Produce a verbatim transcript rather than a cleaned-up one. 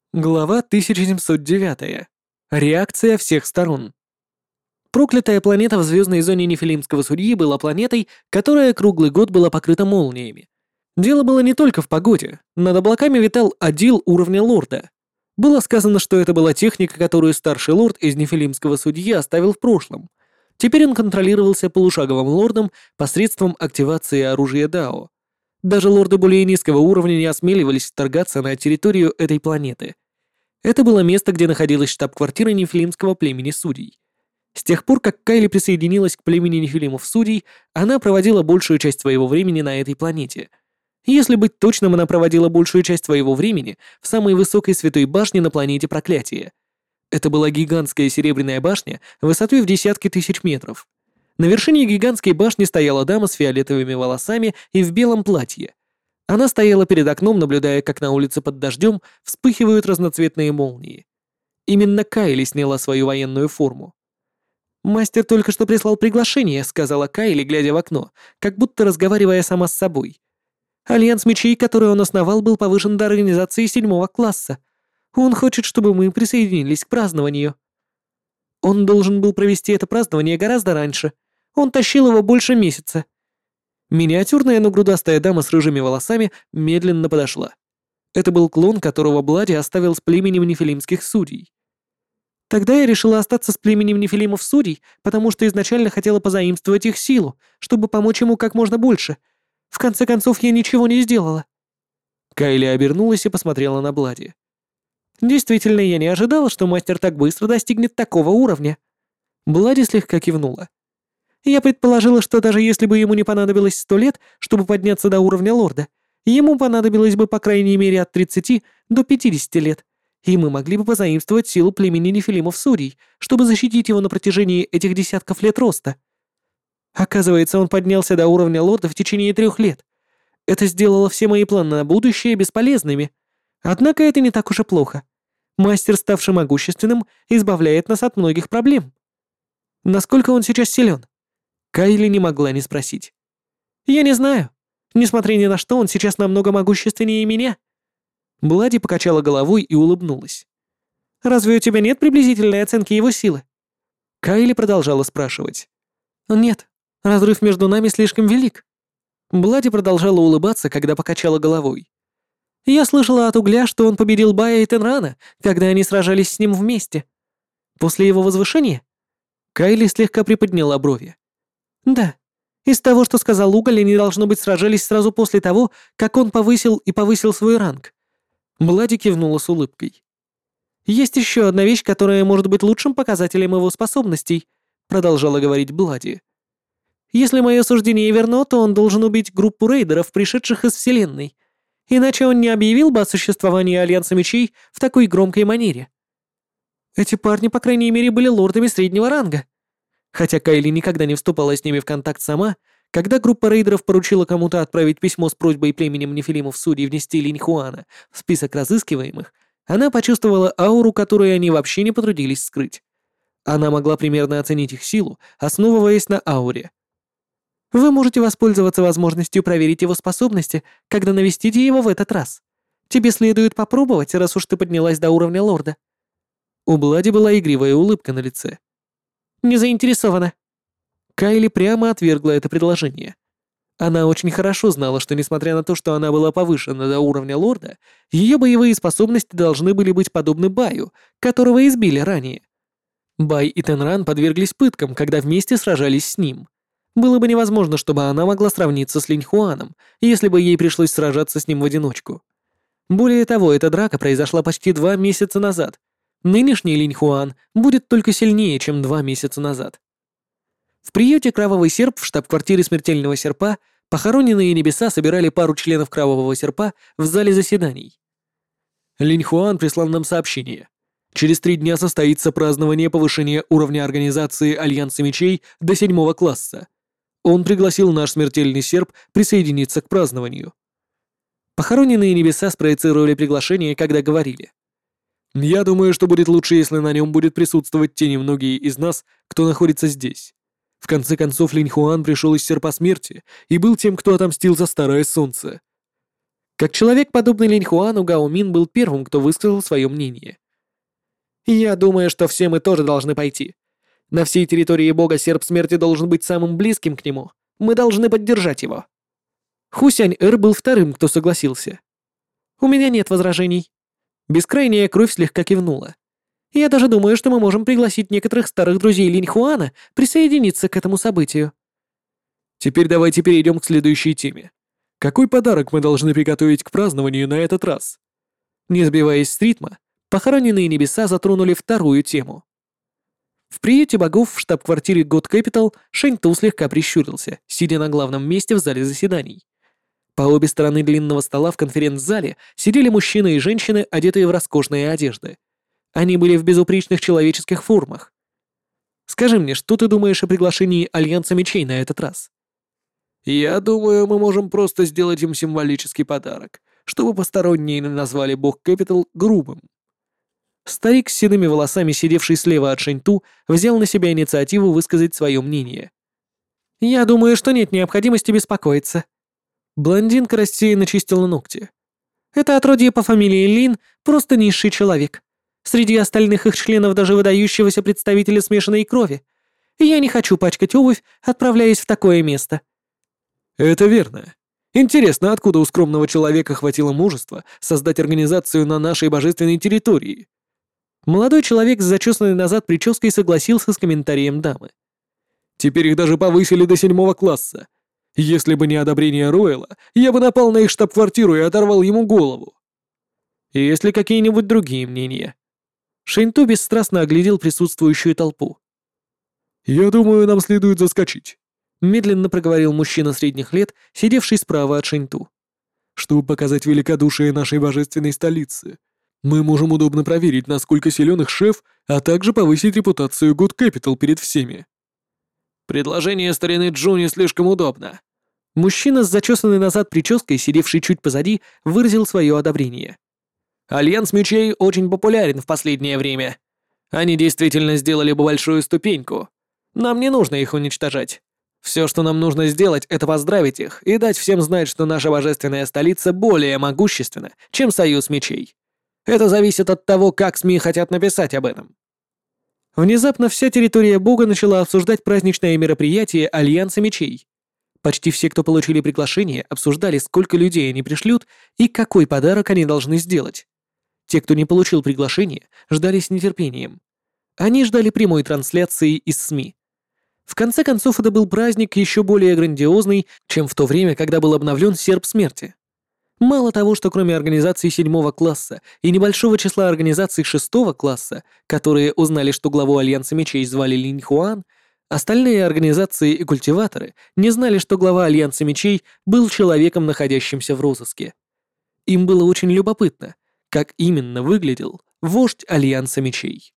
Глава тысяча семьсот девять. Реакция всех сторон. Проклятая планета в звездной зоне Нефилимского судьи была планетой, которая круглый год была покрыта молниями. Дело было не только в погоде. Над облаками витал Адил уровня лорда. Было сказано, что это была техника, которую старший лорд из Нефилимского судьи оставил в прошлом. Теперь он контролировался полушаговым лордом посредством активации оружия Дао. Даже лорды более низкого уровня не осмеливались вторгаться на территорию этой планеты. Это было место, где находилась штаб-квартира нефилимского племени судей. С тех пор, как Кайли присоединилась к племени нефилимов судей, она проводила большую часть своего времени на этой планете. Если быть точным, она проводила большую часть своего времени в самой высокой святой башне на планете Проклятия. Это была гигантская серебряная башня высотой в десятки тысяч метров. На вершине гигантской башни стояла дама с фиолетовыми волосами и в белом платье. Она стояла перед окном, наблюдая, как на улице под дождем вспыхивают разноцветные молнии. Именно Кайли сняла свою военную форму. «Мастер только что прислал приглашение», — сказала Кайли, глядя в окно, как будто разговаривая сама с собой. «Альянс мечей, который он основал, был повышен до организации седьмого класса. Он хочет, чтобы мы присоединились к празднованию». Он должен был провести это празднование гораздо раньше. Он тащил его больше месяца. Миниатюрная, но грудастая дама с рыжими волосами медленно подошла. Это был клон, которого Блади оставил с племенем нефилимских судей. Тогда я решила остаться с племенем нефилимов судей, потому что изначально хотела позаимствовать их силу, чтобы помочь ему как можно больше. В конце концов, я ничего не сделала. Кайли обернулась и посмотрела на Блади. Действительно, я не ожидала, что мастер так быстро достигнет такого уровня. Блади слегка кивнула. Я предположила, что даже если бы ему не понадобилось сто лет, чтобы подняться до уровня лорда, ему понадобилось бы по крайней мере от тридцати до пятидесяти лет, и мы могли бы позаимствовать силу племени нефилимов судей, чтобы защитить его на протяжении этих десятков лет роста. Оказывается, он поднялся до уровня лорда в течение трех лет. Это сделало все мои планы на будущее бесполезными. Однако это не так уж и плохо. Мастер, ставший могущественным, избавляет нас от многих проблем. Насколько он сейчас силен? Кайли не могла не спросить. «Я не знаю. Несмотря ни на что, он сейчас намного могущественнее меня». Блади покачала головой и улыбнулась. «Разве у тебя нет приблизительной оценки его силы?» Кайли продолжала спрашивать. «Нет, разрыв между нами слишком велик». Блади продолжала улыбаться, когда покачала головой. «Я слышала от Угля, что он победил Бая и Тенрана, когда они сражались с ним вместе. После его возвышения?» Кайли слегка приподняла брови. «Да. Из того, что сказал Уголь, они, должно быть, сражались сразу после того, как он повысил и повысил свой ранг». Блади кивнула с улыбкой. «Есть еще одна вещь, которая может быть лучшим показателем его способностей», продолжала говорить Блади. «Если мое суждение верно, то он должен убить группу рейдеров, пришедших из Вселенной. Иначе он не объявил бы о существовании Альянса Мечей в такой громкой манере. Эти парни, по крайней мере, были лордами среднего ранга». Хотя Кайли никогда не вступала с ними в контакт сама, когда группа рейдеров поручила кому-то отправить письмо с просьбой племенем нефилимов судей внести Линь Хуана в список разыскиваемых, она почувствовала ауру, которую они вообще не потрудились скрыть. Она могла примерно оценить их силу, основываясь на ауре. Вы можете воспользоваться возможностью проверить его способности, когда навестите его в этот раз. Тебе следует попробовать, раз уж ты поднялась до уровня лорда. У Блади была игривая улыбка на лице. «Не заинтересована». Кайли прямо отвергла это предложение. Она очень хорошо знала, что несмотря на то, что она была повышена до уровня лорда, ее боевые способности должны были быть подобны Баю, которого избили ранее. Бай и Тенран подверглись пыткам, когда вместе сражались с ним. Было бы невозможно, чтобы она могла сравниться с Линь Хуаном, если бы ей пришлось сражаться с ним в одиночку. Более того, эта драка произошла почти два месяца назад. Нынешний Линь Хуан будет только сильнее, чем два месяца назад. В приюте «Кровавый серп» в штаб-квартире Смертельного Серпа похороненные небеса собирали пару членов Кровавого Серпа в зале заседаний. Линь Хуан прислал нам сообщение. Через три дня состоится празднование повышения уровня организации Альянса Мечей до седьмого класса. Он пригласил наш Смертельный Серп присоединиться к празднованию. Похороненные небеса спроецировали приглашение, когда говорили. «Я думаю, что будет лучше, если на нем будет присутствовать те немногие из нас, кто находится здесь. В конце концов, Линь Хуан пришел из Серпа Смерти и был тем, кто отомстил за Старое Солнце». Как человек, подобный Линь Хуану, Гао Мин был первым, кто высказал свое мнение. «Я думаю, что все мы тоже должны пойти. На всей территории бога серп смерти должен быть самым близким к нему. Мы должны поддержать его». Ху Сянь-эр был вторым, кто согласился. «У меня нет возражений». Бескрайняя кровь слегка кивнула. «Я даже думаю, что мы можем пригласить некоторых старых друзей Линь Хуана присоединиться к этому событию». Теперь давайте перейдем к следующей теме. Какой подарок мы должны приготовить к празднованию на этот раз? Не сбиваясь с ритма, похороненные небеса затронули вторую тему. В приюте богов в штаб-квартире God Capital Шэнь-Ту слегка прищурился, сидя на главном месте в зале заседаний. По обе стороны длинного стола в конференц-зале сидели мужчины и женщины, одетые в роскошные одежды. Они были в безупречных человеческих формах. Скажи мне, что ты думаешь о приглашении Альянса Мечей на этот раз? Я думаю, мы можем просто сделать им символический подарок, чтобы посторонние не назвали бог Capital грубым. Старик с седыми волосами, сидевший слева от Шэнь-Ту, взял на себя инициативу высказать свое мнение. «Я думаю, что нет необходимости беспокоиться». Блондинка рассеянно чистила ногти. «Это отродье по фамилии Лин просто низший человек. Среди остальных их членов даже выдающегося представителя смешанной крови. И я не хочу пачкать обувь, отправляясь в такое место». «Это верно. Интересно, откуда у скромного человека хватило мужества создать организацию на нашей божественной территории?» Молодой человек с зачесанной назад прической согласился с комментарием дамы. «Теперь их даже повысили до седьмого класса. Если бы не одобрение Ройла, я бы напал на их штаб-квартиру и оторвал ему голову». «Есть ли какие-нибудь другие мнения?» Шэнь-Ту бесстрастно оглядел присутствующую толпу. «Я думаю, нам следует заскочить», — медленно проговорил мужчина средних лет, сидевший справа от Шэнь-Ту. «Чтобы показать великодушие нашей божественной столицы. Мы можем удобно проверить, насколько силен их шеф, а также повысить репутацию God Capital перед всеми». «Предложение старины Джу не слишком удобно». Мужчина с зачесанной назад прической, сидевший чуть позади, выразил свое одобрение. «Альянс Мечей очень популярен в последнее время. Они действительно сделали бы большую ступеньку. Нам не нужно их уничтожать. Все, что нам нужно сделать, это поздравить их и дать всем знать, что наша божественная столица более могущественна, чем Союз Мечей. Это зависит от того, как СМИ хотят написать об этом». Внезапно вся территория бога начала обсуждать праздничное мероприятие Альянса Мечей. Почти все, кто получили приглашение, обсуждали, сколько людей они пришлют и какой подарок они должны сделать. Те, кто не получил приглашение, ждали с нетерпением. Они ждали прямой трансляции из СМИ. В конце концов, это был праздник еще более грандиозный, чем в то время, когда был обновлен Серп Смерти. Мало того, что кроме организаций седьмого класса и небольшого числа организаций шестого класса, которые узнали, что главу Альянса Мечей звали Линь Хуан, остальные организации и культиваторы не знали, что глава Альянса Мечей был человеком, находящимся в розыске. Им было очень любопытно, как именно выглядел вождь Альянса Мечей.